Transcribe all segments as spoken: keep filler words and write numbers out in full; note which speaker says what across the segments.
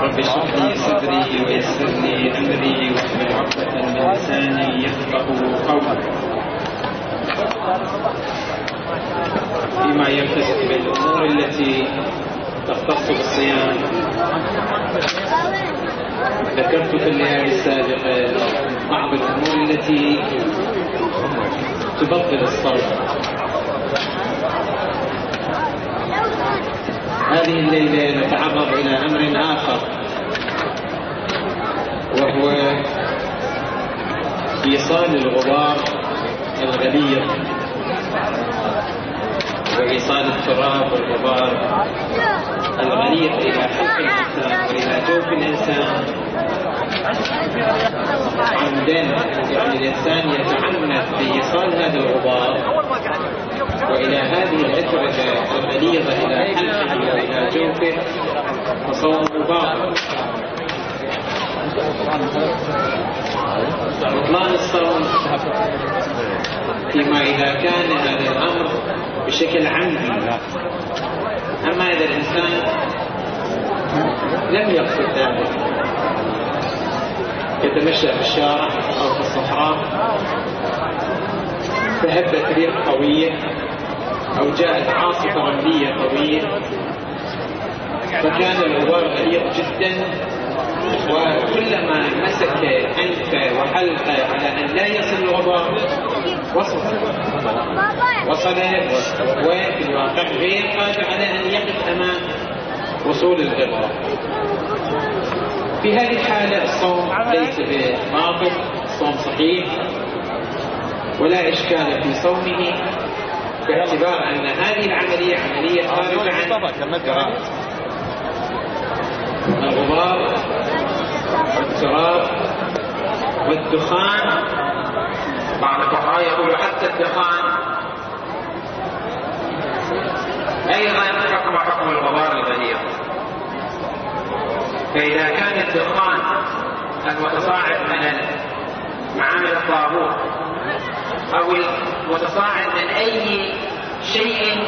Speaker 1: رب اشرح لي صدري ويسر لي أمري واحلل عقدة من لساني يفقهوا قولي. فيما يلتزم بالأمور التي تختص بالصيام، ذكرت في الليالي السابقة بعض الأمور التي تبطل الصوم. هذه الليلة نتعرض إلى أمر آخر، وهو إيصال الغبار الغليظ وإيصال التراب والغبار الغليظ إلى حلق الإنسان وإلى جوف الإنسان عمدا. يعني الإنسان يتعنت بإيصال هذا الغبار وإلى هذه الأتربة الغليظة إلى حلقه وإلى جوفه، فصومه باطل. بطلان الصوم فيما إذا كان هذا الأمر بشكل عمدي. أما إذا الإنسان لم يقصد ذلك، يتمشى في الشارع أو في الصحراء، فهبت ريح قوية أو جاءت عاصفة رملية قوية فكان الغبار غليظ جدا، وكلما مسك أنفه وحلقه على أن لا يصل الغبار وصل وصل وفي الواقع غير قادر على أن يقف أمام وصول الغبار. في هذه الحالة الصوم ليس بباطل، الصوم صحيح ولا إشكال في صومه، باعتبار أن هذه العملية عملية خارجة عن الإرادة. الغبار والتراب والدخان، بعض الفقهاء يقول حتى الدخان أيضا حكم حكم الغبار الغليظ. فإذا كان الدخان المتصاعد من معامل الطاغوت أو المتصاعد من أي شيء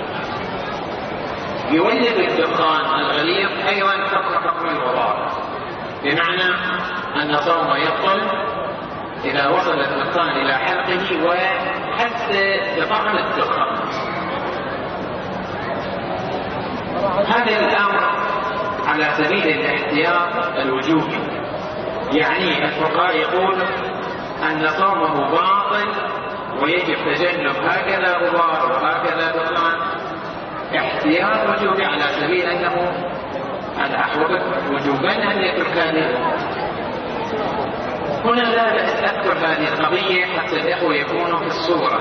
Speaker 1: يولد الدخان الغليظ أيضا حكم حكم الغبار، بمعنى أن صومه يبطل إذا وصل الدخان إلى حلقه وحتى بطعم الدخان. هذا الأمر على سبيل الاحتياط الوجوبي، يعني الفقهاء يقول أن صومه باطل ويجب تجنب هكذا غبار وهكذا دخان احتياط وجوبي، على سبيل أنه الأحوط وجوبا أن يترك هذه. هنا لا بأس أذكر هذه القضية حتى الإخوة يكونوا في الصورة.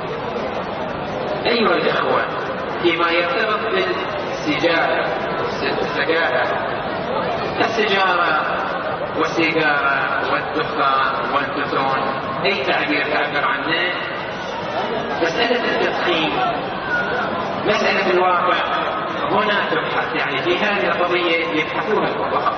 Speaker 1: أيها الإخوة، فيما يرتبط بالسجارة السجارة السجارة والسيجارة والدخان والتوتون، أي تعبير تعبر عنه، مسألة التدخين مسألة الواقع هنا تبحث. يعني في هذه القضية يبحثوها الفقهاء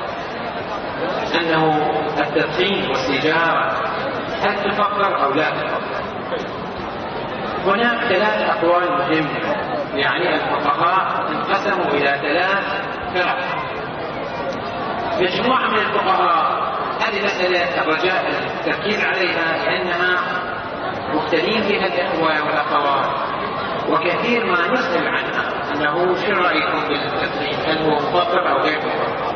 Speaker 1: أنه التدخين والسيجارة هل تفكر أو لا تفكر. هناك ثلاث أقوال مهمة، يعني الفقهاء انقسموا إلى ثلاث فرق. مجموعة من الفقهاء هذه مسألة الرجاء التركيز عليها لأنها مختلفين فيها الإخوة والأخوات، وكثير ما نسأل عنها أنه شو رأيكم بالتدخين، هل هو مفطر أو غير مفطر.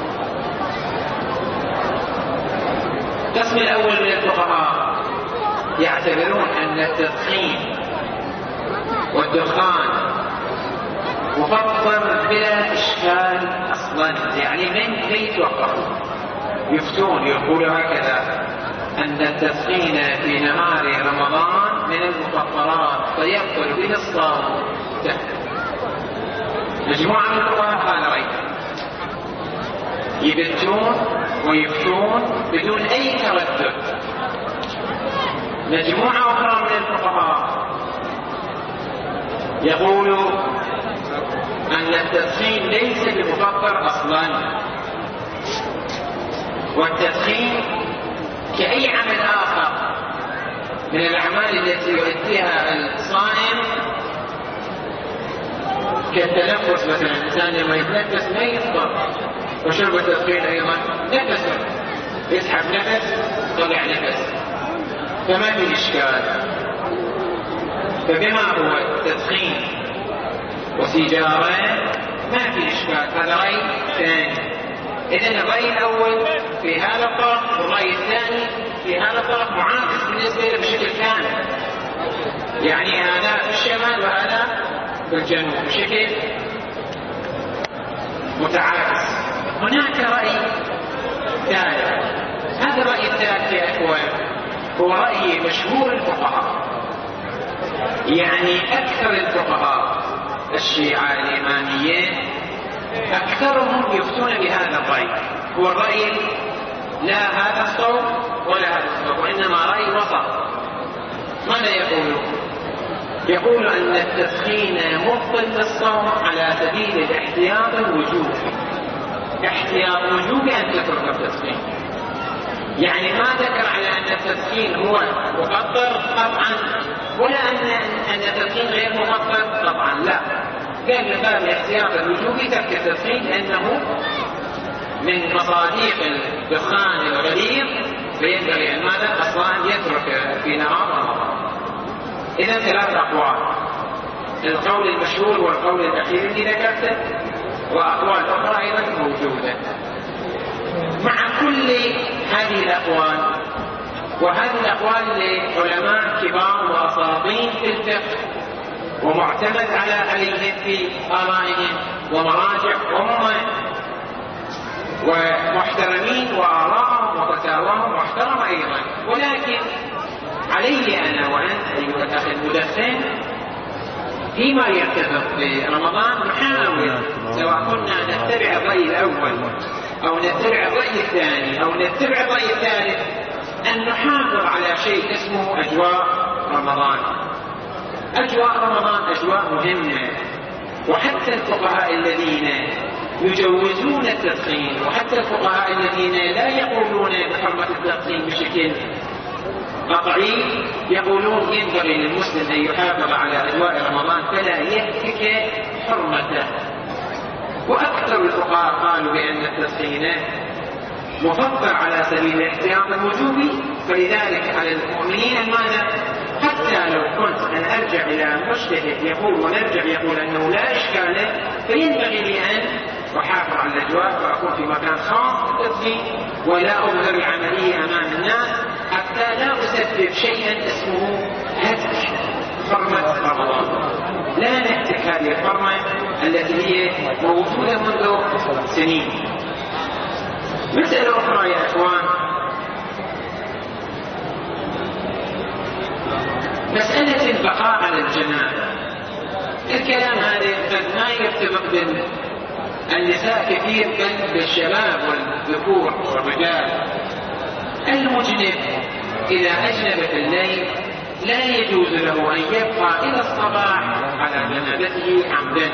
Speaker 1: القسم الأول من الفقهاء يعتبرون أن التدخين والدخان مفطر بلا إشكال أصلا، يعني من كي توقفوا. يفتون يقولوا هكذا أن التدخين في نهار رمضان من المفطرات فيبطل به الصوم. مجموعة من الفقهاء هذا رأيهم يبتون ويفتون بدون أي تردد. مجموعة أخرى من الفقهاء يقولوا أن التدخين ليس بمفطر أصلا، والتدخين كأي عمل آخر من الأعمال التي يؤديها الصائم كالتنفس مثلا، الإنسان لما يتنفس ما يفطر، وش وشرب التدخين أيضا نفس، يسحب نفس طلع نفس، فما في إشكال. فبما هو التدخين وسيجارة ما في إشكال، هذا رأي ثاني. إذن الرأي الأول في هذا الطرف والرأي الثاني في هذا الطرف معاكس بالنسبة له بشكل كامل، يعني هذا في الشمال وهذا في الجنوب بشكل متعاكس. هناك رأي ثالث، هذا الرأي الثالث يا إخوان هو رأي مشهور الفقهاء، يعني أكثر الفقهاء الشيعة الإماميين أكثرهم يفتون بهذا الرأي، هو الرأي لا هذا الصوت ولا هذا الصوت، وإنما رأي وسط. ماذا يقولون؟ يقول أن التدخين مبطل للصوم على سبيل الاحتياط الوجوبي، احتياط وجوبي أن تترك التدخين، يعني ما ذكر على أن التدخين هو مفطر قطعا ولا أن أن التدخين غير مفطر قطعا، لا، قال من باب الاحتياط الوجوبي ترك التدخين لأنه من مصاديق الدخان الغليظ، فينبغي أن ماذا أصلا يترك في نهار رمضان. إذا ثلاث أقوال، القول المشهور والقول الأخير الذي ذكرته، وأقوال أخرى أيضا موجودة. مع كل هذه الأقوال، وهذه الأقوال لعلماء كبار وأساطين في الفقه ومعتمد على عليهم في آرائهم ومراجع وهم ومحترمين وآراءهم وفتاواهم محترمة أيضا، ولكن علي أنا وأنت أيها الأخ المدخن فيما يرتبط برمضان نحاول سواء كنا نتبع الرأي الأول أو نتبع الرأي الثاني أو نتبع الرأي الثالث أن نحافظ على شيء اسمه أجواء رمضان. أجواء رمضان أجواء مهمة، وحتى الفقهاء الذين يجوزون التدخين وحتى الفقهاء الذين لا يقولون بحرمة التدخين بشكل قطعي يقولون ينبغي للمسلم أن يحافظ على أجواء رمضان فلا يهتك حرمته. وأكثر الفقهاء قالوا بأن التدخين مفطر على سبيل الاحتياط الوجوبي، فلذلك على المؤمنين ماذا؟ حتى لو كنت أن أرجع إلى مجتهد يقول ونرجع يقول أنه لا إشكال له، فينبغي لي أن أحافظ على الأجواء وأكون في مكان خاص بالتدخين ولا أظهر العملية أمام الناس حتى لا أسبب شيئا اسمه هتك حرمة رمضان. لا نهتك هذه الحرمة التي هي موجودة منذ سنين. مسألة أخرى يا إخوان، مسألة البقاء على الجنابة. الكلام هذا قد ما يرتبط بالنساء كثير بل بالشباب والذكور والرجال. المجنب إذا أجنب في الليل لا يجوز له أن يبقى إلى الصباح على جنابته عمدا.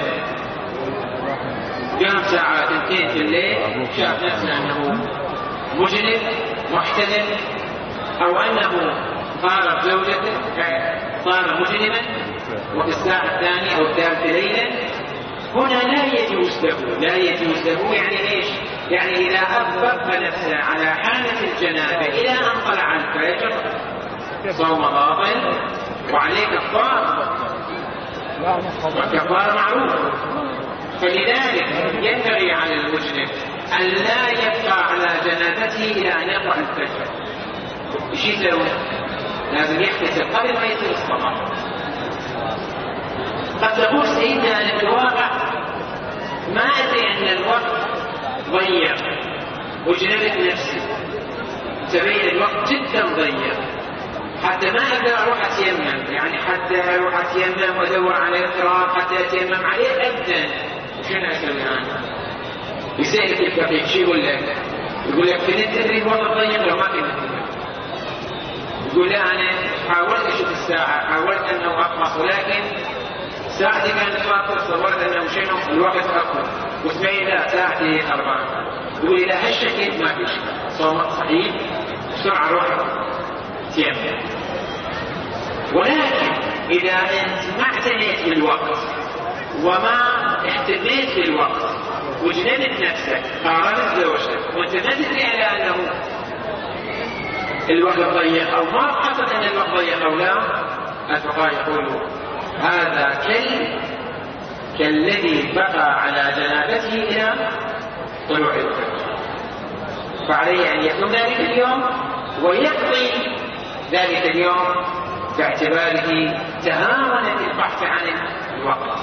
Speaker 1: قام ساعة اثنتين في الليل شاف نفسه أنه مجنب محتلم أو أنه صار زوجته صار مجنبا وفي الساعة الثانية أو الثالثة ليلا، هنا لا يجوز له لا يجوز له يعني إيش؟ يعني إذا أضبط نفسه على حالة الجنابة إلى أن طلع الفجر صوم باطل وعليه كفارة، والكفارة معروفة. فلذلك ينبغي على المجنب أن لا يبقى على جنابته إلى أن يطلع الفجر. إيش يسوي؟ لازم يحتسب قبل ما يصير الصباح. قد تقول سيدنا أنا في الواقع ما أدري أن الوقت ضيق وجنبت نفسي، تبين الوقت جدا ضيق حتى ما أقدر أروح أتيمم، يعني حتى أروح أتيمم وأدور على التراب حتى أتيمم عليه أبدا. شنو أسوي أنا؟ يسألك الفقيه شو يقول لك؟ يقول لك كنت تدري الوقت ضيق لو ما كنت. يقول لا أنا حاولت أشوف الساعة، حاولت أنه أقمص، ولكن ساعتي كانت فاطر، صورت أنه شنو الوقت أكبر، واسمعي لا ساعتي أربعة. يقول إذا هالشكل ما في شيء صومك صحيح بسرعة روح تيمم. ولكن إذا أنت ما اعتنيت بالوقت وما اهتميت بالوقت وجندت نفسك قارنت زوجتك وانت ما تدري على انه الوقت ضيق او ما حصل ان الوقت ضيق او لا، الفقهاء يقولوا هذا كل كالذي بقى على جنابته الى طلوع الفجر، فعليه ان يكون ذلك اليوم ويقضي ذلك اليوم باعتباره تهاون في البحث عن الوقت.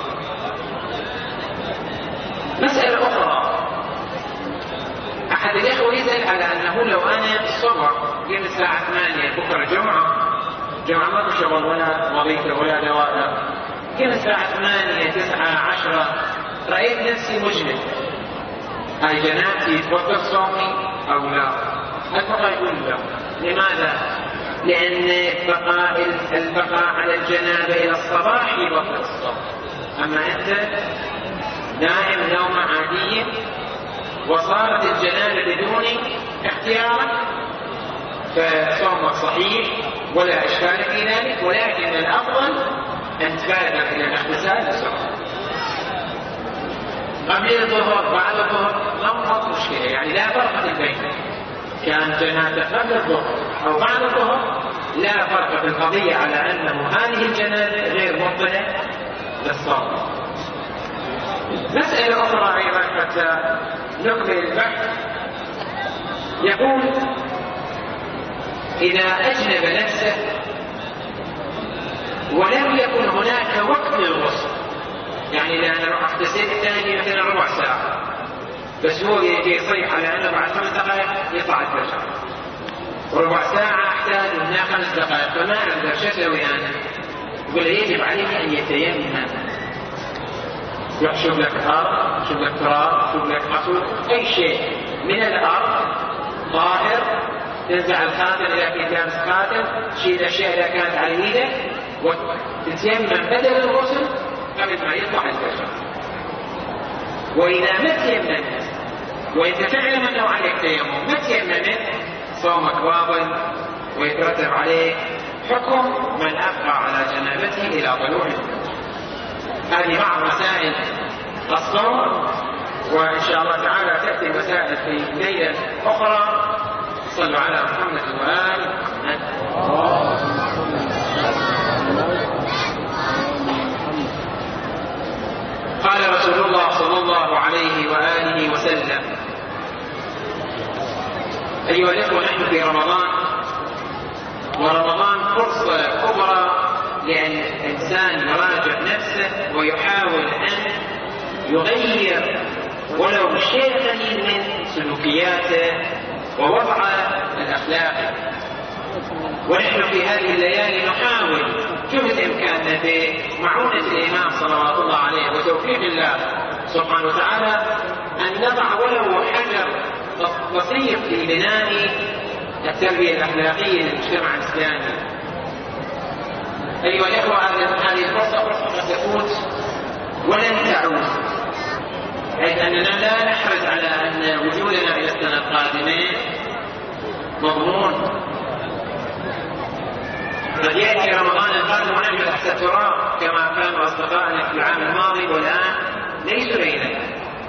Speaker 1: مسألة أخرى، أحد الإخوة يسأل على أنه لو أنا الصبح قبل الساعة ثمانية بكرة جمعة جمعة ما شغل ولا وظيفة ولا دواء، قبل الساعة ثمانية تسعة عشرة رأيت نفسي مجهد، هاي جنابتي تبطل صومي أو لا؟ الفقهاء يقول لا. لماذا؟ لأن بقاء البقاء على الجنابة إلى الصباح يبطل الصوم، أما أنت نائم نوم عادي وصارت الجنابة بدون اختيارك فصومك صحيح ولا إشكال في ذلك، ولكن الأفضل أن تبادر إلى الاغتسال بسرعة قبل الظهر بعد الظهر، ما مشكلة يعني لا فرق في البين، كان جنابة قبل الظهر أو بعد الظهر لا فرق في القضية على أنه هذه الجنابة غير مبطلة للصوم. مسألة أخرى أيضا حتى نكمل البحث، يقول إذا أجنب نفسه ولم يكن هناك وقت للغسل، يعني إذا أنا أروح أغتسل الثاني مثلا ربع ساعة بس هو يجي يصيح على أنه بعد خمس دقائق يطلع الفجر، وربع ساعة أحتاج منها خمس دقائق فما أقدر شو أسوي أنا؟ يقول يجب عليه أن يتيمم، شوف لك أرض، شوف لك تراب، شوف لك حصول، أي شيء من الأرض طاهر، تنزع الخاتم إذا كنت لابس خاتم، شيل الأشياء إذا كانت على يدك وتتيمم بدل الغسل قبل ما يطلع الفجر. وإذا ما تيممت وإنت تعلم أنه عليك تيمم ما تيممت صومك باطل ويترتب عليك حكم من أبقى على جنابته إلى طلوع الفجر. هذه بعض مسائل الصوم، وإن شاء الله تعالى تأتي مسائل في ليلة أخرى. صلوا على محمد وآله. قال رسول الله صلى الله عليه وآله وسلم: أيها الإخوة، نحن في رمضان، ورمضان فرصة كبرى لأن الإنسان يراجع نفسه ويحاول أن يغير ولو شيء قليل من سلوكياته ووضعه الأخلاقي. ونحن في هذه الليالي نحاول جهد إمكاننا بمعونة الإمام صلوات الله عليه وتوفيق الله سبحانه وتعالى أن نضع ولو حجر بسيط في بناء التربية الأخلاقية للمجتمع الإسلامي. أيها الأخوة، هذه الفرصة فرصة قد تفوت ولن تعود، حيث أننا لا نحرص على أن وجودنا إلى السنة القادمة مضمون. قد يأتي رمضان القادم ونجد تحت التراب كما كانوا أصدقائنا في العام الماضي والآن ليسوا بيننا.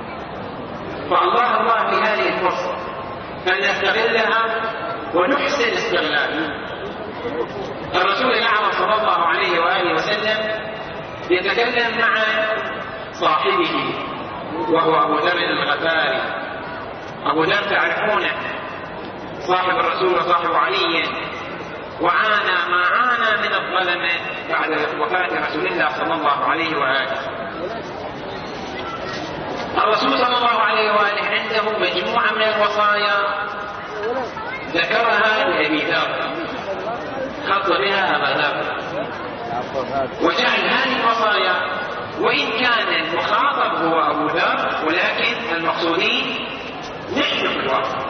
Speaker 1: فالله الله في هذه الفرصة فلنستغلها ونحسن استغلالها. الرسول الأعظم صلى الله عليه وآله وسلم يتكلم مع صاحبه وهو أبو ذر الغفاري. أبو ذر تعرفونه، صاحب الرسول وصاحب علي، وعانى ما عانى من الظلمة بعد وفاة رسول الله صلى الله عليه وآله. الرسول صلى الله عليه وآله عنده مجموعة من الوصايا ذكرها لأبي ذر، خط بها أبا ذر، وجعل هذه الوصايا وإن كان المخاطب هو أبو ذر ولكن المقصودين نحن في الواقع.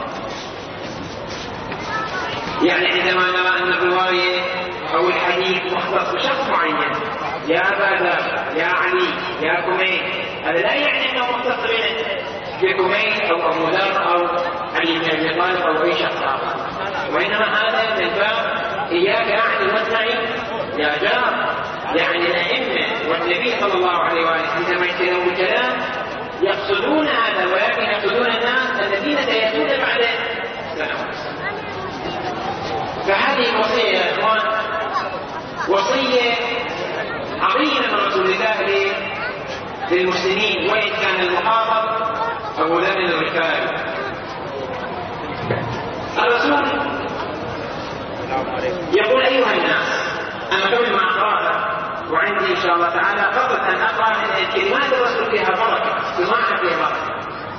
Speaker 1: يعني عندما نرى أن الرواية أو الحديث مختص بشخص معين، يا أبا ذر، يا علي، يا كمين، هذا لا يعني أنه مختص بكمين أو أبو ذر أو علي بن أبي طالب أو أي شخص آخر، وإنما هذا من باب إياك أعني واسمعي يا جار. يعني الأئمة والنبي صلى الله عليه وآله عندما يتكلموا الكلام يقصدون هذا، ولكن يقصدون الناس الذين سيأتون بعد سنوات. فهذه الوصية يا إخوان وصية عظيمة من رسول الله للمسلمين، وإن كان المخاطب أبو ذر الغفاري. الرسول يقول أيها الناس، أنا قبل ما أقرأ وعندي إن شاء الله تعالى قبل أن أقرأ كلمات الرسول فيها بركة، سماعة فيها بركة.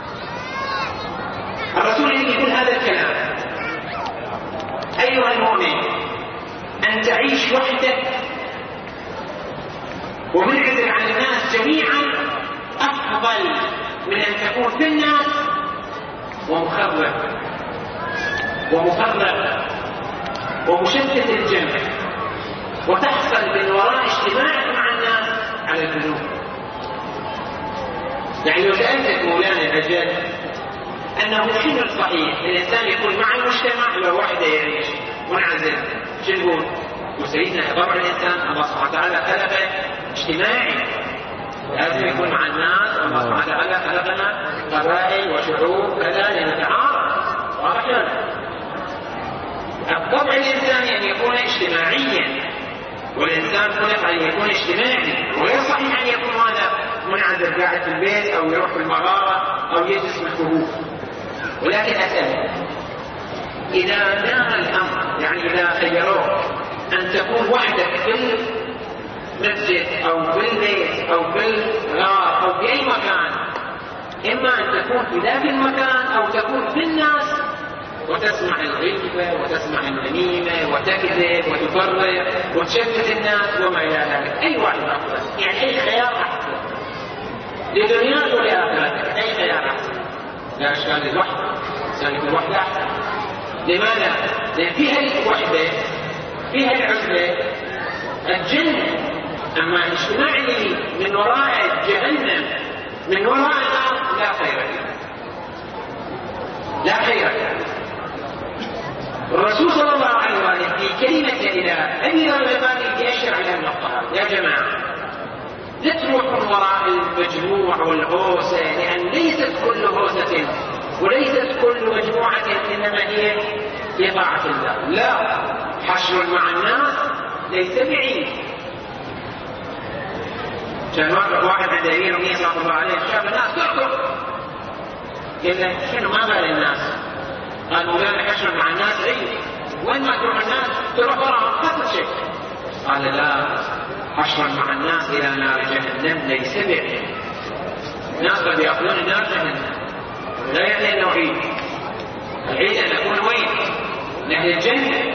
Speaker 1: الرسول يقول هذا الكلام: أيها المؤمن، أن تعيش وحدك ومنعزل عن الناس جميعا أفضل من أن تكون في الناس ومخرب ومفرق ومشتت الجمع وتحصل من وراء اجتماعك مع الناس على الذنوب. يعني لو سألتك مولانا الأجل أنه شنو الصحيح الإنسان يكون مع المجتمع لو وحده يعيش منعزل، شنو نقول؟ وسيدنا طبعا الإنسان الله سبحانه وتعالى خلقه اجتماعي، لازم يكون مع الناس. الله سبحانه وتعالى خلقنا قبائل وشعوب كذا لنتعارف، واضح ولا؟ الطبع الإنساني أن يكون اجتماعيا، والإنسان خلق أن يكون اجتماعي، وغير صحيح أن يكون هذا منعزل قاعد في البيت أو يروح في المغارة أو يجلس في الكهوف. ولكن أسأل، إذا دار الأمر، يعني إذا خيروك أن تكون وحدك في المسجد أو في البيت أو في الغار أو في أي مكان، إما أن تكون في ذاك المكان أو تكون في الناس وتسمع الغيبة وتسمع النميمة وتكذب وتفرق وتشتت الناس وما إلى ذلك، أي واحد أفضل؟ يعني أي خيار أحسن لدنياك ولآخرتك؟ أي خيار أحسن؟ لا أشكال الوحدة، إنسان يكون وحدة أحسن. لماذا؟ لأن فيها الوحدة فيها العزلة الجنة، أما الاجتماع اللي من وراء جهنم من وراء النار لا خير فيه، لا خير فيه. الرسول صلى الله عليه وسلم في كلمة إلى أبي ذر الغفاري يشرع لها النقطة: يا جماعة لا تروحوا وراء المجموع والهوسة، لأن ليست كل هوسة وليست كل مجموعة إنما هي في طاعة الله. لا، حشر مع الناس ليس بعيد. كان واحد عند أمير المؤمنين صلى الله عليه وسلم شاف الناس تركض، قال له شنو ما بال الناس؟ قال مولانا حشر مع الناس عيد، وين ما تروح الناس تروح وراهم ما شيء. قال لا، حشر مع الناس إلى نار جهنم ليس بعيد. الناس قد يأخذون النار جهنم، لا يعني أنه عيد. العيد أن نكون وين؟ نحن الجنة.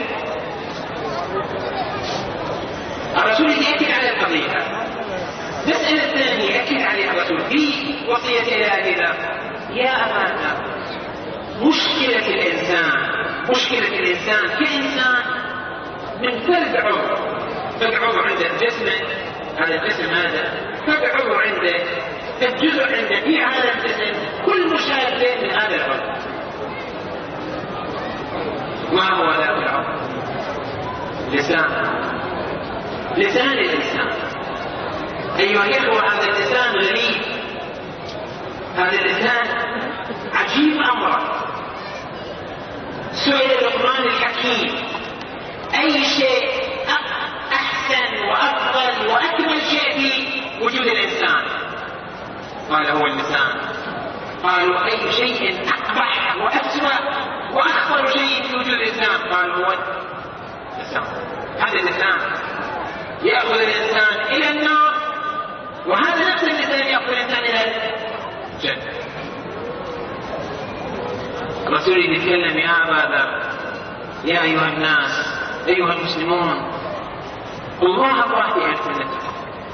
Speaker 1: الرسول يأكد على القضية. مسألة الثانية يأكد عليها الرسول في وصية إلى أبي ذر: يا أبا، مشكلة الإنسان مشكلة الإنسان كإنسان من فرد عضو، فرد عضو عنده جسمه، هذا الجسم هذا فرد عضو عنده، فالجزء عنده في هذا الجسم كل مشاكل من هذا العضو. ما هو ذاك العضو؟ لسان. لسان الإنسان أيها الإخوة، هذا اللسان غريب، هذا اللسان عجيب أمره. سئل لقمان الحكيم: أي شيء أحسن وأفضل وأكمل شيء في وجود الإنسان؟ قال هو اللسان. قالوا أي شيء أقبح وأسوأ وأخطر شيء في وجود الإنسان؟ قال هو اللسان. هذا اللسان يأخذ الإنسان إلى النار، وهذا نفس اللسان يأخذ الإنسان إلى الجنة. الرسول يتكلم: يا أبا ذر، يا أيها الناس، أيها المسلمون، الله الله في ألسنتكم.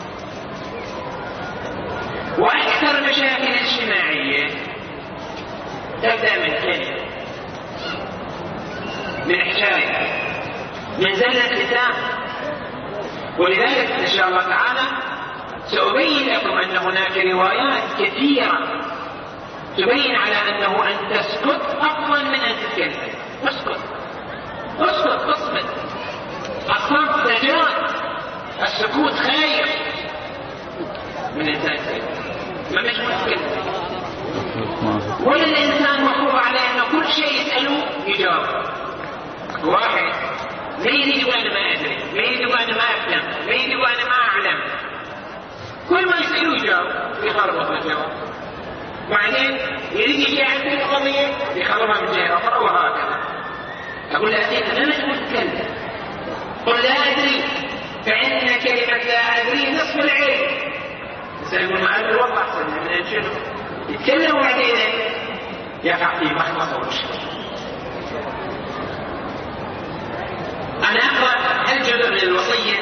Speaker 1: وأكثر مشاكل الاجتماعية تبدأ من كلمة، من حكاية، من زلة لسان. ولذلك إن شاء الله تعالى سأبين لكم أن هناك روايات كثيرة تبين على أنه أن تسكت أفضل من أن تتكلم. اسكت اسكت اصمت، الصمت نجاة، السكوت خير من الإنسان. ما مش مشكلة. ولا الإنسان مفروض عليه أنه كل شيء يسأله يجاوب. واحد ما يريد يقول أنا ما أدري، ما يريد يقول أنا ما أفهم، ما يريد يقول أنا ما أعلم. كل ما يسأله يجاوب يخربط الجواب. بعدين يريد يجي عند القضية يخربها من جهة أخرى وهكذا. أقول له أخي أنا مش متكلم. قل لا أدري، فإن كلمة لا أدري نصف العلم. سيقول معلم الوضع أحسن من أنشده يتكلم وبعدين يقع في مخمصة ومشكلة. أنا أقرأ هالجزء من الوصية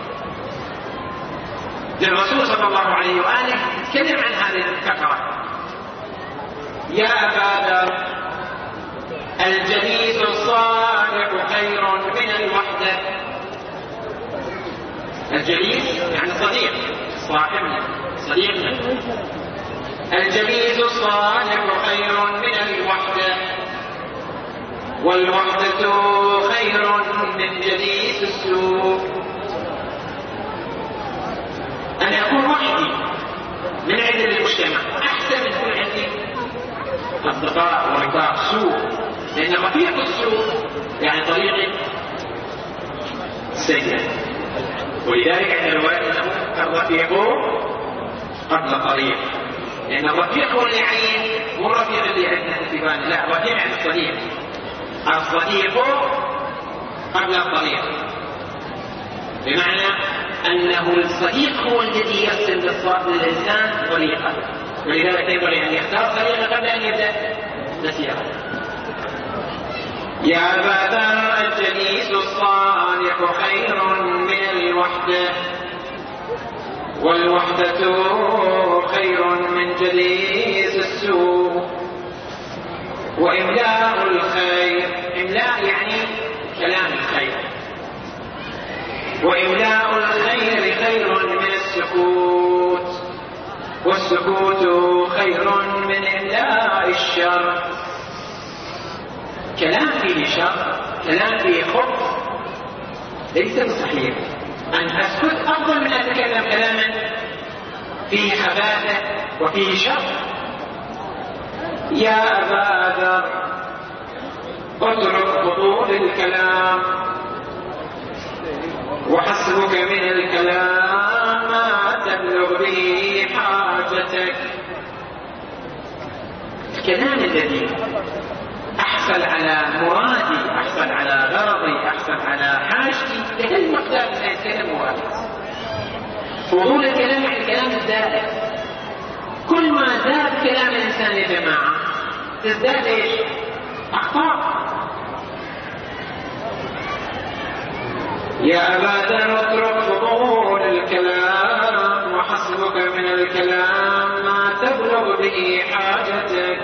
Speaker 1: للرسول صلى الله عليه وآله يتكلم عن هذه الفقرة. يا أبا ذر الجليس الصالح خير من الوحدة. الجليس يعني صديق، صاحبنا صديقنا. الجليس الصالح خير من الوحدة، والوحدة خير من جليس السوء. أنا أكون وحدي من عند المجتمع أحسن من يكون عندي أصدقاء ورفاق سوء، لأن رفيق السوء يعني طريقي سيء. ولذلك عند الرواية أنه الرفيق قبل طريق، لأن الرفيق هو اللي يعين مو الرفيق اللي عندنا في بالنا، لا الرفيق يعني الصديق. الصديق قبل الطريق، بمعنى أنه الصديق هو الذي يرسل للإنسان طريقا، ولذلك ينبغي أن يختار طريقا قبل أن يبدأ مسيرة. يا أبا ذر الجليس الصالح خير من الوحدة، والوحدة خير من جليس السوء. وإملاء الخير، إملاء يعني كلام الخير، وإملاء الخير خير من السكوت، والسكوت خير من إملاء الشر. كلام فيه شر، كلام فيه خبث ليس بصحيح. أن أسكت أفضل من أن أتكلم كلاما فيه خباثة وفيه شر. يا أبا ذر اترك خطوط الكلام، وحسبك من الكلام ما تبلغ به حاجتك. الكلام الذي أحصل على مرادي، أحصل على غرضي، أحصل على حاجتي، لكل مقدار من الكلام واحد. فضول الكلام عن الكلام الزائد. كل ما زاد كلام الإنسان يا جماعة تزداد إيش؟ أخطاء. يا أبا ذر اترك فضول الكلام، وحسبك من الكلام ما تبلغ به حاجتك.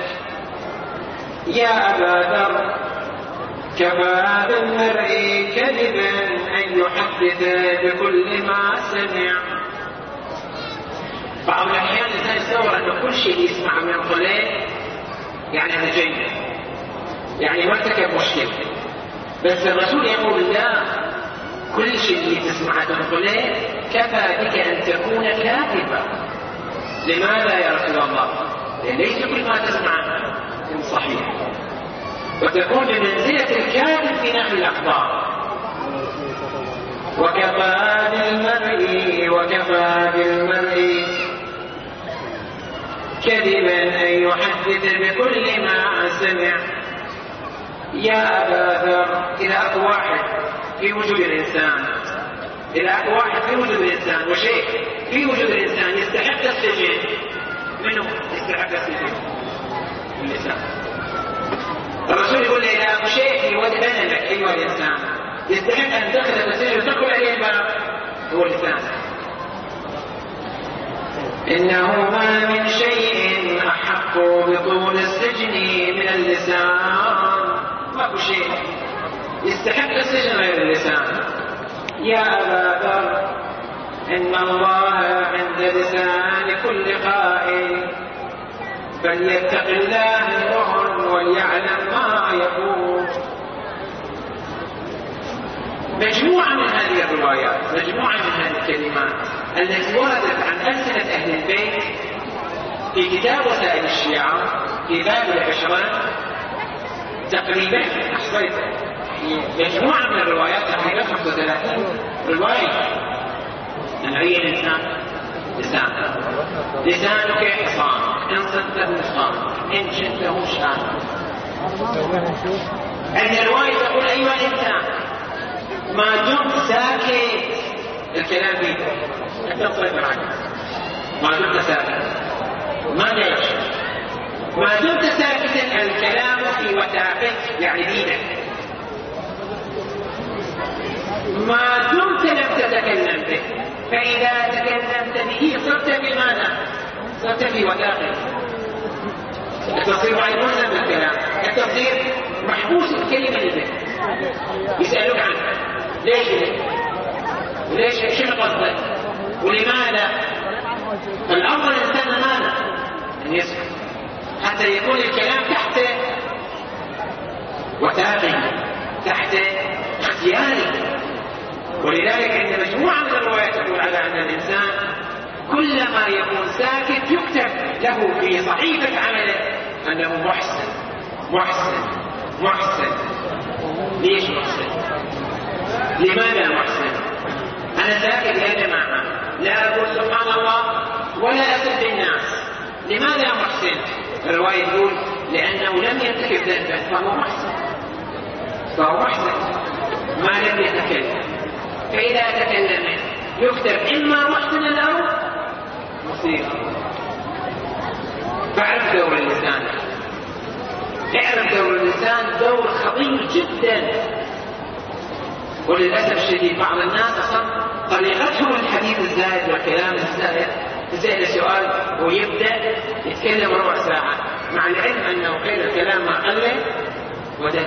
Speaker 1: يا أبا ذر كفى بالمرء كذبا أن يحدث بكل ما سمع. بعض الأحيان الإنسان يتصور أن كل شيء يسمع من الخليل يعني هذا جيد، يعني ما ارتكب مشكلة. بس الرسول يقول لا، كل شيء اللي تسمعه من الخليل كفى بك أن تكون كاذبا. لماذا يا رسول الله؟ لأن ليس كل ما تسمع صحيح، وتكون بمنزلة الكاذب في نحو الأخبار. وكفى بالمرء وكفى بالمرء كذبا أن يحدث بكل ما سمع. يا أبا ذر إذا أكو واحد في وجود الإنسان، إذا أكو واحد في وجود الإنسان وشيء في وجود الإنسان يستحق السجن، منه يستحق السجن؟ اللسان. الرسول يقول لي إذا أكو شيء في بدنك أيها الإنسان يستحق أن تدخل السجن وتدخل عليه الباب، هو اللسان. إنه ما من شيء أحق بطول السجن من اللسان. ماكو شيء يستحق السجن غير اللسان. يا أبا ذر إن الله عند لسان كل قائل، فليتق الله امرؤ وليعلم ما يقول. مجموعة من هذه الروايات، مجموعة من هذه الكلمات التي وردت عن ألسنة أهل البيت في كتاب وسائل الشيعة في باب العشرة تقريبا أحصيت مجموعة من الروايات تقريبا خمسة وثلاثين رواية عن أي الإنسان لسانك لسانك حصان إن صدته صان إن شئته شان. عند الرواية تقول أيها الإنسان ما دمت ساكت الكلام فيه أنت تصير عنه ما دمت ساكت ما ليش ما دمت ساكتا الكلام في وثاقك يعني دينك ما دمت لم تتكلم به فإذا تكلمت به صرت بماذا؟ صرت في وثاقك التصير غير ملزم بالكلام التصير محبوس الكلمة لك يسألوك عنه ليش ليش شنو قصدك ولماذا الأمر الإنسان ماذا أن يسكت حتى يكون الكلام تحت وثاقه تحت اختياره. ولذلك عند مجموعة من الروايات تقول على أن الإنسان كلما يكون ساكت يكتب له في صحيفة عمله أنه محسن محسن محسن. ليش محسن؟ لماذا محسن؟ أنا ساكت يا جماعة لا أقول سبحان الله ولا أسب الناس. لماذا محسن؟ الرواية تقول لأنه لم يرتكب ذنبا فهو محسن فهو محسن ما لم يتكلم. فإذا تكلم يكتب إما محسنا أو مصيبا. فاعرف دور اللسان اعرف دور اللسان دور خطير جدا. وللأسف الشديد بعض الناس أصلا طريقتهم الحديث الزائد والكلام الزائد تسأل سؤال ويبدأ يتكلم ربع ساعة مع العلم أنه خير الكلام ما قل ودل.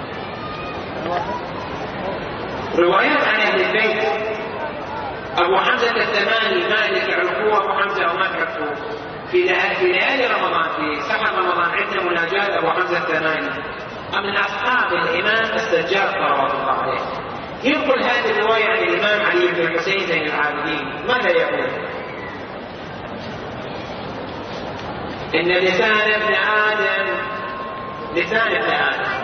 Speaker 1: روايات عن أهل البيت أبو حمزة الثماني مالك عرفوه أبو حمزة وما تعرفوه في ليالي رمضان في سحر رمضان عندنا مناجاة أبو حمزة الثماني من أصحاب الإمام السجاد صلوات الله عليه. ينقل هذه الرواية عن الإمام علي بن الحسين زين العابدين ماذا يقول؟ إن لسان ابن آدم لسان ابن آدم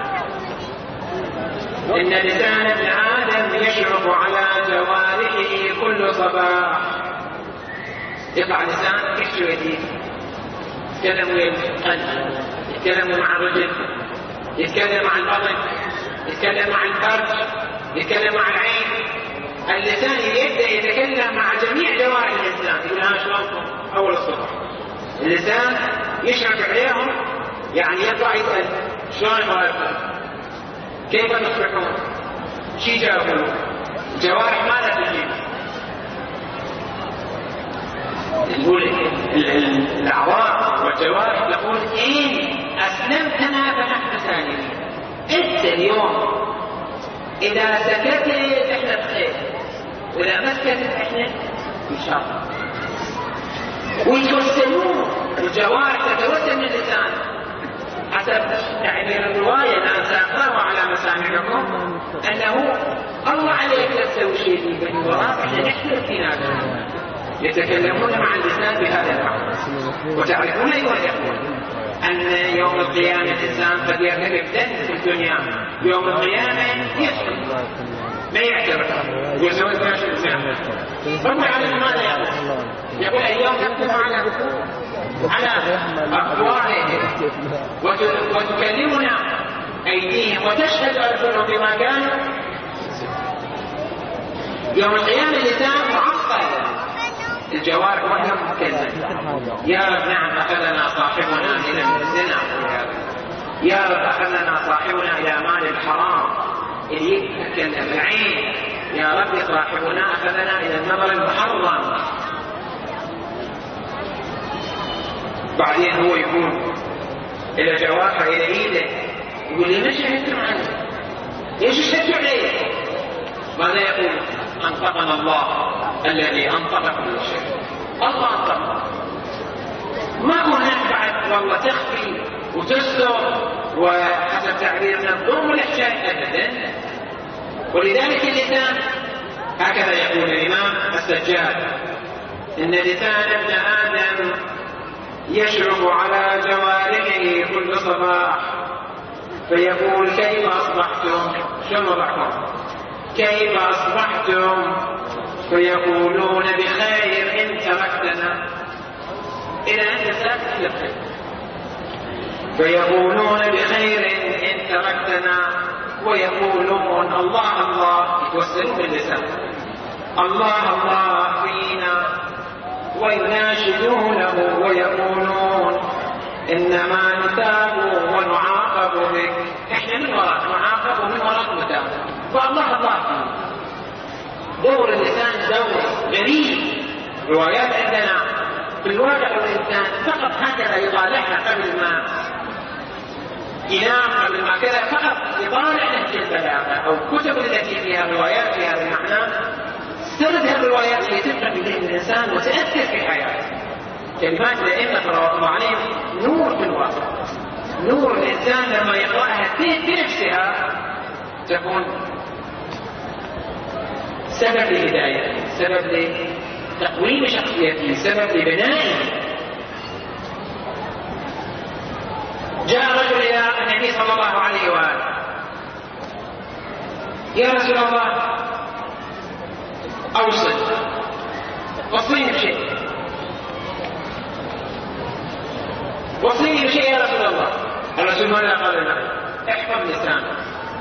Speaker 1: إن لسان ابن آدم يشرف على جوارحه كل صباح. يطلع لسان يحشو يديه يتكلم ويا القلب يتكلم مع الرجل يتكلم مع البطن يتكلم مع الفرج يتكلم مع العين. اللسان يبدأ يتكلم مع جميع جوارح الإنسان يقول ها شلونكم أول الصبح. اللسان يشرف عليهم يعني يطلع يسأل شلون حالكم كيف تصبحون شي جاوبوا. الجوارح ماذا تجيب؟ يقول الأعضاء والجوارح تقول إيه أسلمتنا فنحن سالمين. أنت اليوم إذا سكتت إحنا بخير وإذا ما سكتت إحنا إن شاء الله. ويتوسلون الجوارح تتوسل من اللسان حسب تعبير الرواية الآن سأقرأ على مسامعكم أنه الله عليك لا تسوي شيء في بني وراء إحنا نحترم في نادرهم يتكلمون مع اللسان بهذا المعنى. وتعرفون أيها الإخوة أن يوم القيامة الإنسان قد يرتكب ذنب في الدنيا يوم القيامة يسكت ما يعترف يسوي ما شاء. رب العالمين ماذا يقول؟ يقول اليوم تكتب على على أقوالهم وتكلمنا أيديهم وتشهد أرجلهم بما كانوا. يوم القيامة اللسان معقد الجوارح وحدها تتكلم. يا رب نعم أخذنا صاحبنا إلى الزنا يا رب أخذنا صاحبنا إلى مال الحرام اللي يتكلم العين يا رب صاحبنا أخذنا إلى النظر المحرم. بعدين هو يقول إلى جوارحه إلى إيده يقول لي ما شهدتم عنه ليش شهدتوا عليه؟ ماذا يقول؟ أنطقنا الله الذي أنطق كل شيء. الله أنطق ما هو هناك بعد والله تخفي وتستر وحسب تعبيرنا الظلم والإحشاء أبدا. ولذلك اللسان هكذا يقول الإمام السجاد إن لسان ابن آدم يشرب على جوارحه كل صباح فيقول كيف أصبحتم؟ شنو وضعكم؟ كيف أصبحتم؟ فيقولون بخير إن تركتنا. إلى أن ساكت لك فيقولون بخير إن تركتنا، ويقولون الله الله، يتوسلون باللسان الله الله فينا، ويناشدونه ويقولون إنما نتاب ونعاقب بك. إحنا من وراء نعاقب ومن وراء نتاب، فالله الله فينا. دور اللسان دور غريب. روايات عندنا في الواقع الإنسان فقط هكذا يطالعها قبل ما ينام، قبل ما كذا فقط يطالع نهج البلاغة أو كتب التي فيها روايات في هذا المعنى، سردها الروايات اللي تبقى في ذهن الإنسان وتأثر في حياته. كلمات الأئمة رضي الله عليهم نور في الواقع، نور الإنسان لما يقرأها بنفسها تكون سبب لهدايته، سبب لتقويم شخصيته، سبب لبنائه. جاء رجل إلى النبي صلى الله عليه وآله: يا رسول الله أوصل، وصيني بشيء، وصيني بشيء يا رسول الله. الرسول ماذا قال له؟ احفظ لسانك.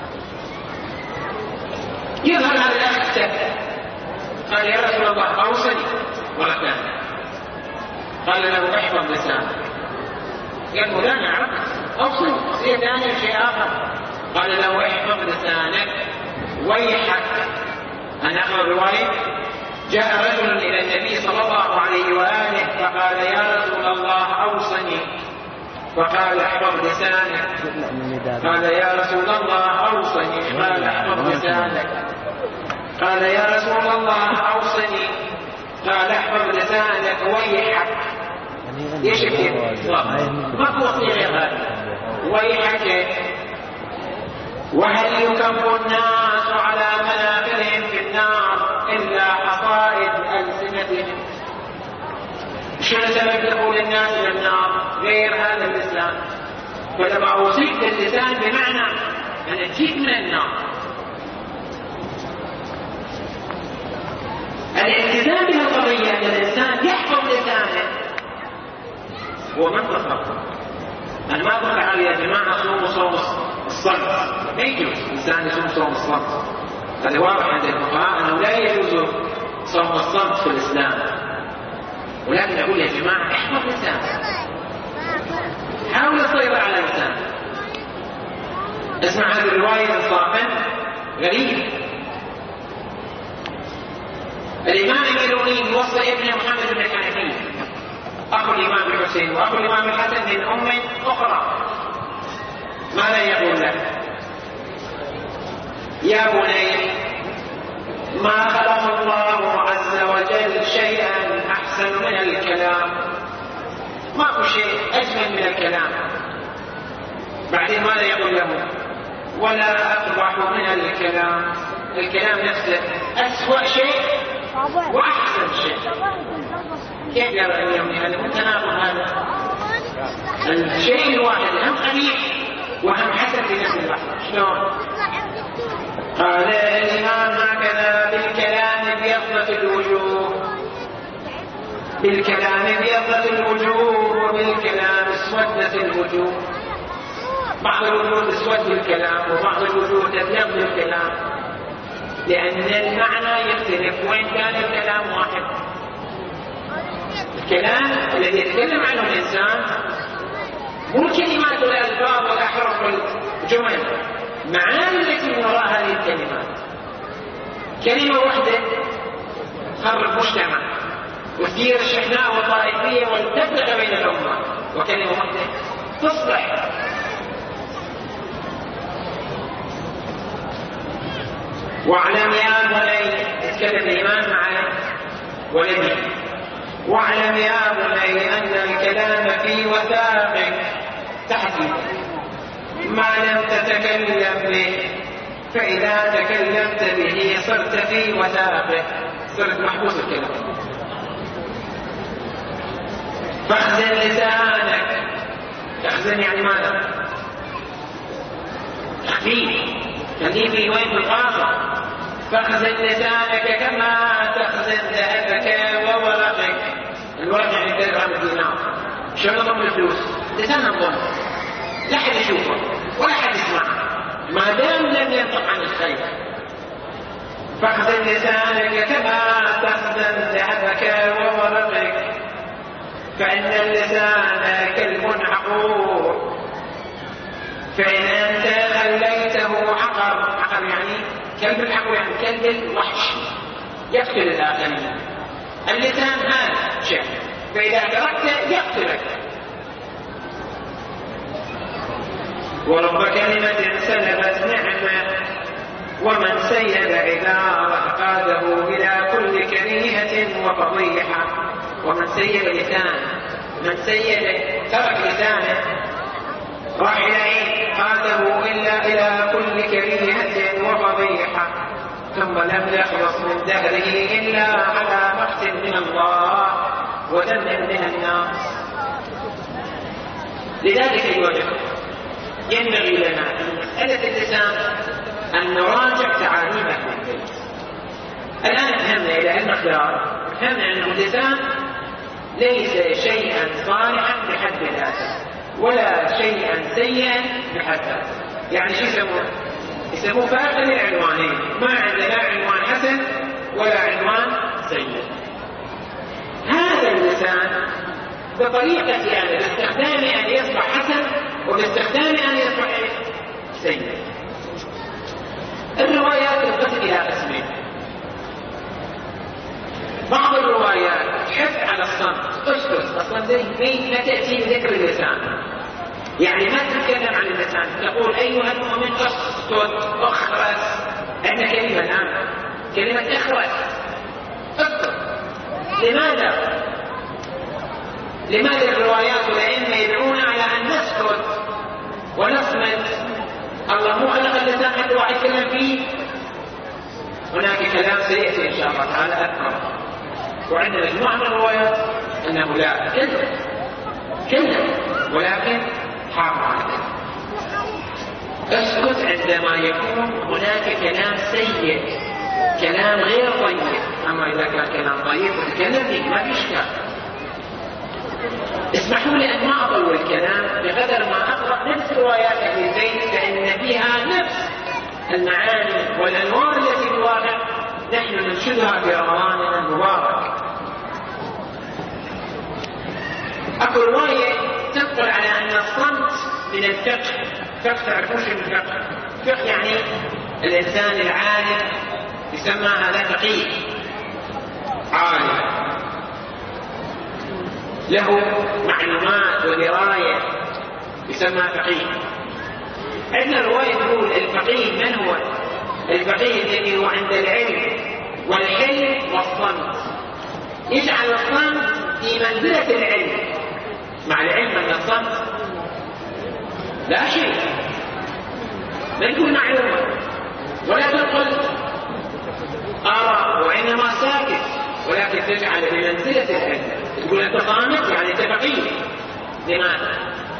Speaker 1: يظهر هذا الأخ سهل، قال يا رسول الله أوصني مرة ثانية. قال له احفظ لسانك. قال له لا نعم أوصني وصية ثانية شيء آخر. قال له احفظ لسانك ويحك. أنا أقرأ الرواية: جاء رجل إلى النبي صلى الله عليه وآله فقال يا رسول الله أوصني، فقال احفظ لسانك. قال يا رسول الله أوصني، قال احفظ لسانك. قال يا رسول الله أوصني، قال احفظ لسانك ويحك. ايش كيف؟ ما هو غير هذا ويحك. وهل يكب الناس على مناخرهم في النار إلا حصائد ألسنتهم؟ شو سبب دخول الناس إلى النار غير هذا اللسان؟ فلما أوصيك اللسان بمعنى أن تجيك من النار. الالتزام بالقضية أن الإنسان يحفظ لسانه ومنطقه. أنا ما أقول تعالوا يا جماعة صوموا صوم الصمت، ما يجوز الإنسان يصوم صوم الصمت. هذا واضح عند الفقهاء أنه لا يجوز صوم الصمت في الإسلام، ولكن أقول يا جماعة احفظ لسانك، حاول السيطرة على لسانك. اسمع هذه الرواية إنصافا غريب. الإمام البيروني يوصي ابنه محمد بن الحنفية أخو الإمام الحسين وأخو الإمام الحسن من أم أخرى، ماذا يقول له؟ يا بني ما خلق الله عز وجل شيئا أحسن من الكلام، ماكو شيء أجمل من الكلام. بعدين ماذا يقول له؟ ولا أقبح من الكلام، الكلام نفسه أسوأ شيء وأحسن شيء. كيف يرى اليوم هذا متناقض؟ هذا الشيء الواحد هم قبيح وهم حسن في نفس اللحظة. شلون؟ قال الإمام هكذا بالكلام بيضة الوجوه، بالكلام بيضة الوجوه وبالكلام اسودة الوجوه. بعض الوجوه تسود بالكلام وبعض الوجوه تبيض بالكلام، لأن المعنى يختلف وإن كان الكلام واحد. الكلام الذي يتكلم عنه الإنسان مو كلمات والألفاظ والأحرف والجمل، معاني التي من وراء هذه الكلمات. كلمة واحدة تخرب مجتمع وتدير الشحناء والطائفية والتفرقة بين الأمة، وكلمة واحدة تصلح. واعلم يا بني، اتكلم الإمام مع ولدي، واعلم يا بني أن الكلام في وثاقك تحديد ما لم تتكلم به، فإذا تكلمت به صرت في وثاقه، صرت محبوس الكلام. فاخزن لسانك. تخزن يعني ماذا؟ تخفيه، خليه في وين؟ في القاصر. فاخزن لسانك كما تخزن ذهبك وورقك. الورق يعني درهم الدينار. شلون نضم الفلوس؟ لسان نضم، لا حد يشوفه ولا حد يسمعه ما دام لم ينطق عن الخير. فاخزن لسانك كما تخزن ذهبك وورقك، فإن اللسان كلب عقور، فإن أنت خليته عقر. عقر يعني كلب العقور، يعني كلب الوحش يقتل الآخرين. اللسان هذا شيء، فإذا تركته يقتلك. ورب كلمة سلبت نعمة، ومن سيد عذاره قاده إلى كل كريهة وفضيحة. ومن سيد لسانه، من سيد ترك لسانه راح إلى إيه؟ قاده إلا إلى كل كريهة وفضيحة، ثم لم يخلص من دهره إلا على مقت من الله ودم من الناس. لذلك أيها ينبغي لنا في مسألة اللسان أن نراجع تعاليم أهل البيت. الآن فهمنا إلى المقدار، فهمنا أن اللسان ليس شيئا صالحا بحد ذاته ولا شيئا سيئا بحد ذاته. يعني شو يسموه؟ يسموه فاقد العنوانين، ما عندنا عنوان حسن ولا عنوان سيء. هذا اللسان بطريقة يعني باستخدام أن يصبح حسن وباستخدام أن يصبح سيء. الروايات تنقسم إلى قسمين. بعض الروايات تحث على الصمت، اسكت، اصلا زي ما تأتي بذكر اللسان، يعني ما تتكلم عن اللسان، تقول أيها المؤمن اسكت، اخرس. عندنا كلمة الآن، كلمة اخرس، اسكت. لماذا؟ لماذا الروايات والأئمة يدعون على أن نسكت ونصمت؟ الله مو خلق اللسان حتى واحد يتكلم فيه. هناك كلام سيأتي إن شاء الله تعالى أكثر، وعندنا مجموعة من الروايات أنه لا، كلمة كلمة ولكن حرام عليك. اسكت عندما يكون هناك كلام سيء، كلام غير طيب. أما إذا كان كلام طيب وتكلم فيه ما في إشكال. اسمحوا لي أن ما أطول الكلام بقدر ما أقرأ نفس روايات أهل البيت، فإن فيها نفس المعاني والأنوار التي في الواقع نحن ننشدها في رمضان المبارك. أكو رواية تنقل على أن الصمت من الفقه. فقه تعرفون شو الفقه؟ فقه يعني الإنسان العالم يسمى هذا فقيه، عالم له معلومات ودراية يسمى فقيه. عندنا رواية تقول الفقيه من هو؟ الفقيه الذي هو عند العلم والحلم والصمت، يجعل الصمت في منزلة العلم، مع العلم أن الصمت لا شيء، ما يكون معلومة ولا تنقل آراء، وإنما ساكت، ولكن تجعل بمنزلة العلم. تقول أنت صامت يعني أنت فقيه. لماذا؟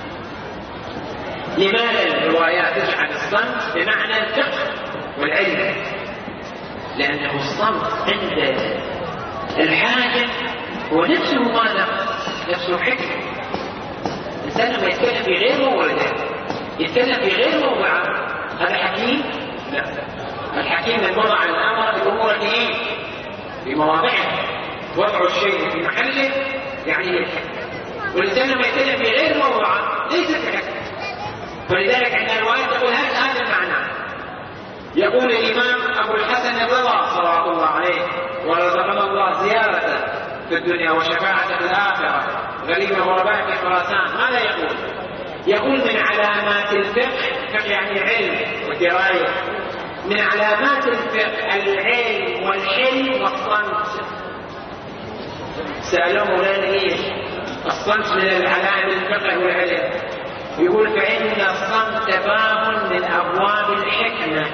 Speaker 1: لماذا الروايات تجعل الصمت بمعنى الفقه والعلم؟ لأنه الصمت عند الحاجة هو نفسه ماذا؟ نفسه حكم. الإنسان لما يتكلم في غير موضوعه، يتكلم في غير موضوعه، هذا حكيم؟ لا. الحكيم من وضع الأمر الأمور ايه؟ في مواضعه، وضع الشيء في محله يعني الحكم. والإنسان لما يتكلم في غير موضوعه ليس بحكم. فلذلك عندنا رواية تقول هذا المعنى. يقول الإمام أبو الحسن الرضا صلى الله عليه ورزقنا الله زيارته في الدنيا وشفاعته في الآخرة غريب الغرباء في خراسان، ماذا يقول؟ يقول من علامات الفقه، فقه يعني علم ودراية، من علامات الفقه العلم والحلم والصمت. سألوه مولانا ليش الصمت من العلامات الفقه والعلم؟ يقول فإن الصمت باب من أبواب الحكمة.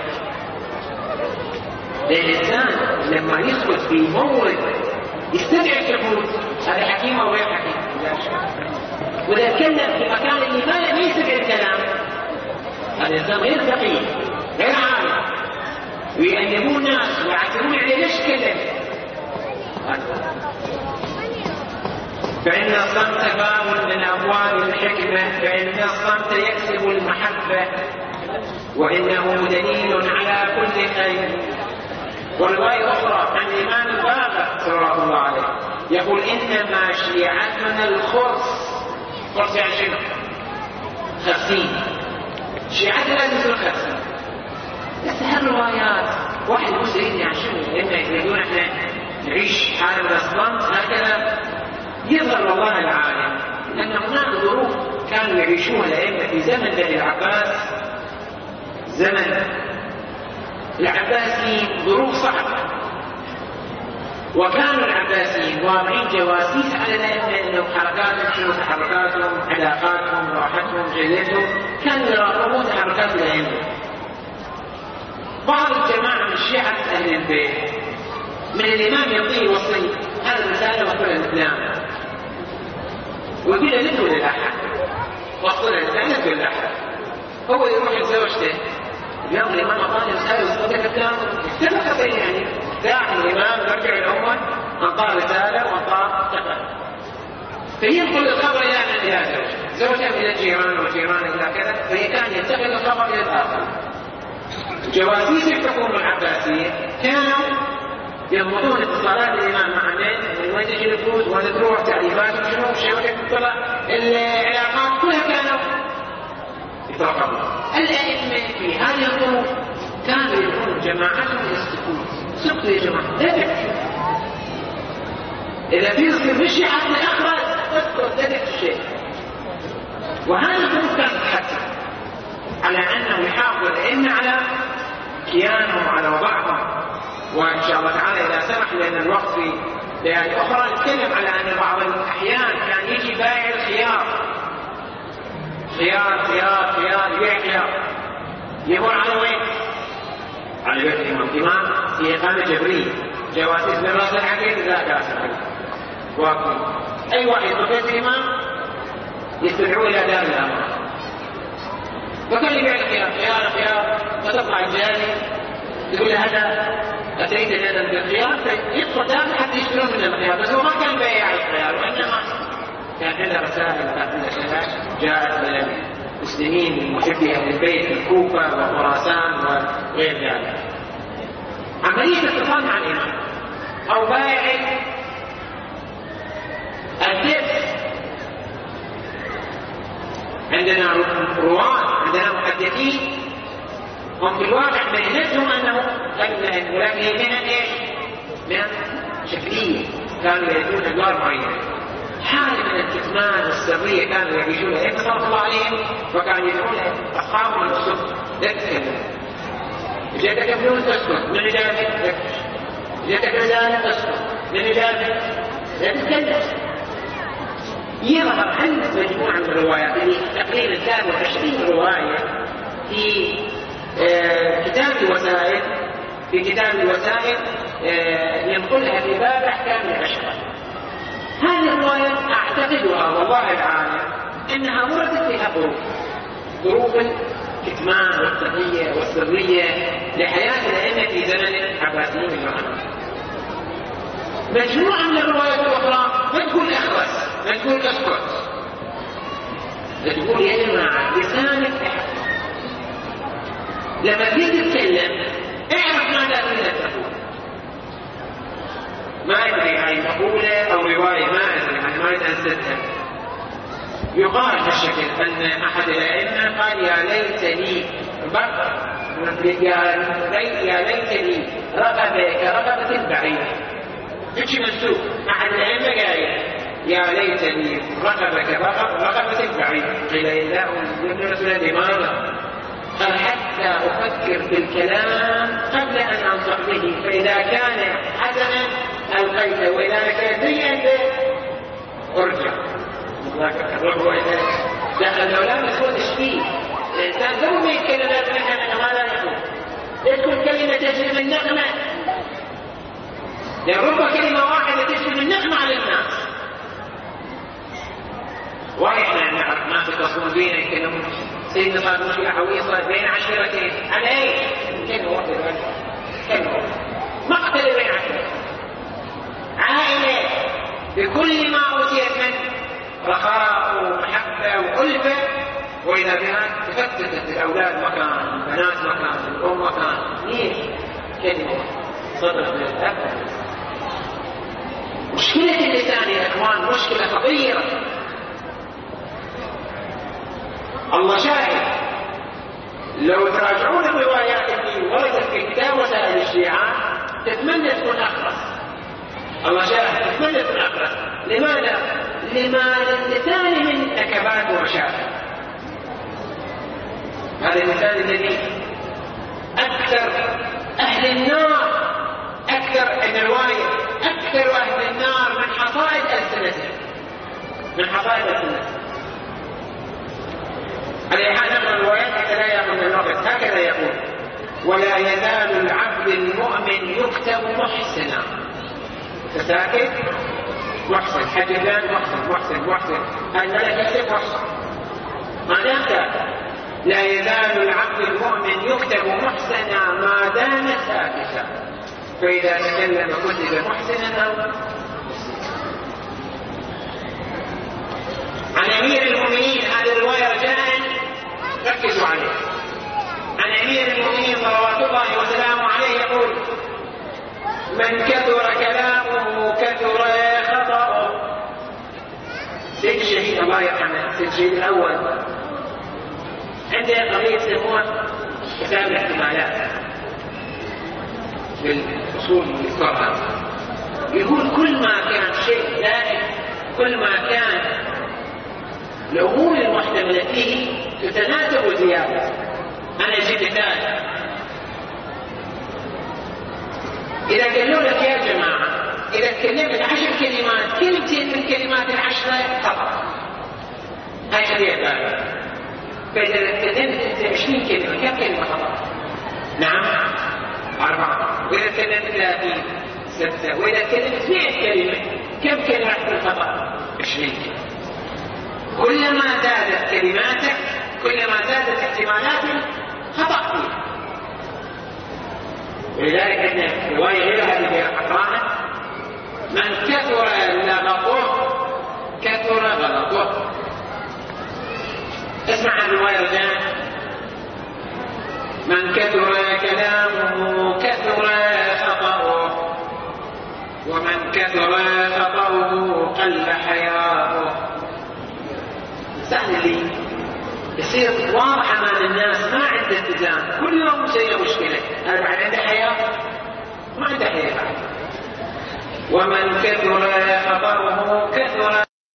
Speaker 1: الإنسان لما يسكت في مورد يستدعي السكوت، هذا حكيم أو غير حكيم؟ لا شك. وإذا تكلم في مكان اللي ما يسمع الكلام هذا الإنسان غير فقيه غير عالم، ويأنبون الناس ويعتبرون عليه ليش تكلم. فإن الصمت باب من أبواب الحكمة، فإن الصمت يكسب المحبة وإنه دليل على كل خير. ورواية أخرى عن الإمام الباقر صلى الله عليه يقول إنما شيعتنا الخرس. خرس يعني شنو؟ خرسين. شيعتنا لازم خرسين. بس هالروايات واحد مسلم يعني شنو؟ إما يريدون إحنا نعيش حالة من الصمت هكذا يظهر والله العالم أن هناك ظروف كانوا يعيشوها الأئمة في زمن بني العباس، زمن العباسيين ظروف صعبة، وكانوا العباسيين واضعين جواسيس على الأئمة أنه حركاتهم شنو تحركاتهم، علاقاتهم، راحتهم، جيدتهم، كانوا يراقبون تحركات الأئمة. بعض الجماعة من شيعة أهل البيت من الإمام يعطيه وصي هذا الرسالة وصلها الإسلام ويقول له لا تقول لأحد، وصلها الإسلام لا تقول لأحد. هو يروح لزوجته اليوم الإمام أعطاني رسالة وصلها الإسلام اتفق بين يعني داعي الإمام رجع الأمة أعطاه رسالة وأعطاه تقل، فينقل الخبر إلى إلى زوجته، زوجته إلى الجيران وجيران إلى كذا، فهي كان ينتقل الخبر إلى الآخر. جواسيس الحكومة العباسية كانوا يضبطون اتصالات الإمام مع الناس، من وين تجي الفلوس وين تروح، تعريفات شنو، شبكة اتصالات، العلاقات كلها كانوا يتراقبون. الأئمة في هذه الظروف كانوا يدعون جماعتهم إلى السكوت. سكتوا يا جماعة لا تحكوا، إذا في يصير مشي عقل أخرج اسكت لا تحكي شيء. وهذه الظروف كانت تحكم على أنه يحافظ الأئمة على كيانهم على وضعهم. وإن شاء الله تعالى إذا سمح لنا الوقت في ليالي أخرى نتكلم على أن بعض الأحيان كان يجي بائع الخيار، خيار خيار خيار يبيع خيار، يمر على وين؟ على بيت الإمام. الإمام في إقامة جبرية، جواسيس من رأس الحديث لا كاسر واقف. أي واحد يدخل بيت الإمام يستدعوه إلى دار الأمر، وكان يبيع الخيار خيار خيار، فتطلع الجاري يقول له هذا أتريد هذا بالخيار، فيدخل داخل حتى يشترون من الخيار، بس هو ما كان بياع الخيار، وإنما كان عنده رسائل جاءت من المسلمين من محبي أهل البيت في الكوفة وخراسان وغير ذلك. عملية اتصال مع الإمام أو بائع الدبس. عندنا رواه، عندنا محدثين هم في الواقع مهنتهم أنه ولكن هي مهن إيش؟ مهن شكلية، كانوا يأتون أدوار معينة، حالة من الكتمان والسرية كانوا يعيشون الأئمة صلى الله عليهم، وكانوا يدعون أصحابهم السكت لا تتكلم. جاءتك ابنون تسكت من إجابة، جاءتك رسالة تسكت من إجابة لا تتكلم. يظهر عند مجموعة من الروايات اللي تقريبا كانوا عشرين رواية في آه كتاب الوسائل، في كتاب الوسائل آه ينقلها في باب أحكام العشرة. هذه الرواية أعتقدها والله العالم أنها وردت فيها ظروف، ظروف الكتمان والتقية والسرية لحياة الأئمة في زمن العباسيين المعنى. مجموعة من الروايات الأخرى ما تقول أخرس، ما تقول أسكت، تقول يا جماعة لسانك احفظ، لما تيجي تتكلم اعرف ماذا تريد تقول. ما أدري هاي مقولة أو رواية ما أدري، أنا ما أريد أنسدها. يقال بالشكل أن أحد الأئمة قال يا ليت لي بقر، يا ليت لي رقبة كرقبة البعير. مش منسوب، أحد الأئمة قال يا ليت لي رقبة كرقبة البعير. قيل إلا ابن رسول لماذا؟ قال حتى أفكر بالكلام قبل أن أنصح به، فإذا كان حسنا ألقيته وإذا كان سيئا أرجع. الرغبة إذا دخل لولا مسؤول تشفيه الإنسان ثم يتكلم أن ما لا يقول، تكون كلمة تشفي من نغمة، لأن ربما كلمة واحدة تشفي من نغمة على الناس. واحنا نعرف ناس يتصلون بينا يتكلمون سيدنا صار مشكلة حوية صارت بين عشيرتين على ايش؟ كلمة واحدة كلمة واحدة مقتل بين عشيرتين عائلة بكل ما أوتيت من رخاء ومحبة وألفة وإذا بها تفتتت الأولاد مكان البنات مكان الأم مكان ليش؟ كلمة صدق للأب. مشكلة اللسان يا إخوان مشكلة خطيرة. الله شاهد لو تراجعون الروايات اللي وردت في كتاب وسائل الشيعة تتمنى تكون أخرس. الله شاهد تتمنى تكون أخرس. لماذا؟ لما للثاني من نكبات ومشاكل. هذا المثال الذي أكثر أهل النار أكثر من الرواية أكثر أهل النار من حصائد ألسنتهم من حصائد ألسنتهم. على حال نقرأ الروايات هكذا يقول الوقت هكذا يقول: ولا يزال العبد المؤمن يكتب محسنا. فساكت محسن حجبان محسن محسن محسن الملك يكتب محسن ما دام ساكت. لا يزال العبد المؤمن يكتب محسنا ما دام ساكتا فإذا تكلم كتب محسنا أو عن أمير المؤمنين. هذه الرواية رجاء ركزوا عليه. عن أمير المؤمنين صلوات الله وسلامه عليه يقول: من كثر كلامه كثر خطأه. سيد الشهيد الله يرحمه سيد الشهيد الأول عنده قضية يسموها كتاب الاحتمالات بالأصول القرآن. يقول كل ما كان شيء ذلك كل ما كان الأمور المحتملة فيه تتناسب زيادة. أنا أجيب مثال: إذا قالوا لك يا جماعة إذا تكلمت عشر كلمات كلمتين من كلمات العشرة خطأ هاي خليها بالك. فإذا تكلمت عشرين كلمة كم كلمة خطأ؟ نعم أربعة. وإذا تكلمت ثلاثين ستة. وإذا تكلمت مئة كلمة كم كلمة في الخطأ؟ عشرين. كلما زادت كلماتك كلما زادت احتمالات خطأ فيها. ولذلك عندنا رواية غير هذه أقراءها: من كثر لغطه كثر غلطه. اسمع عن الرواية الآن: من كثر كلامه كثر خطأه ومن كثر خطأه قل حياؤه. الإنسان اللي يصير واضح أمام الناس ما عنده التزام كل يوم يصير مشكلة هذا بعد عنده حياة ما عنده حياة بعد. ومن كثر خطأه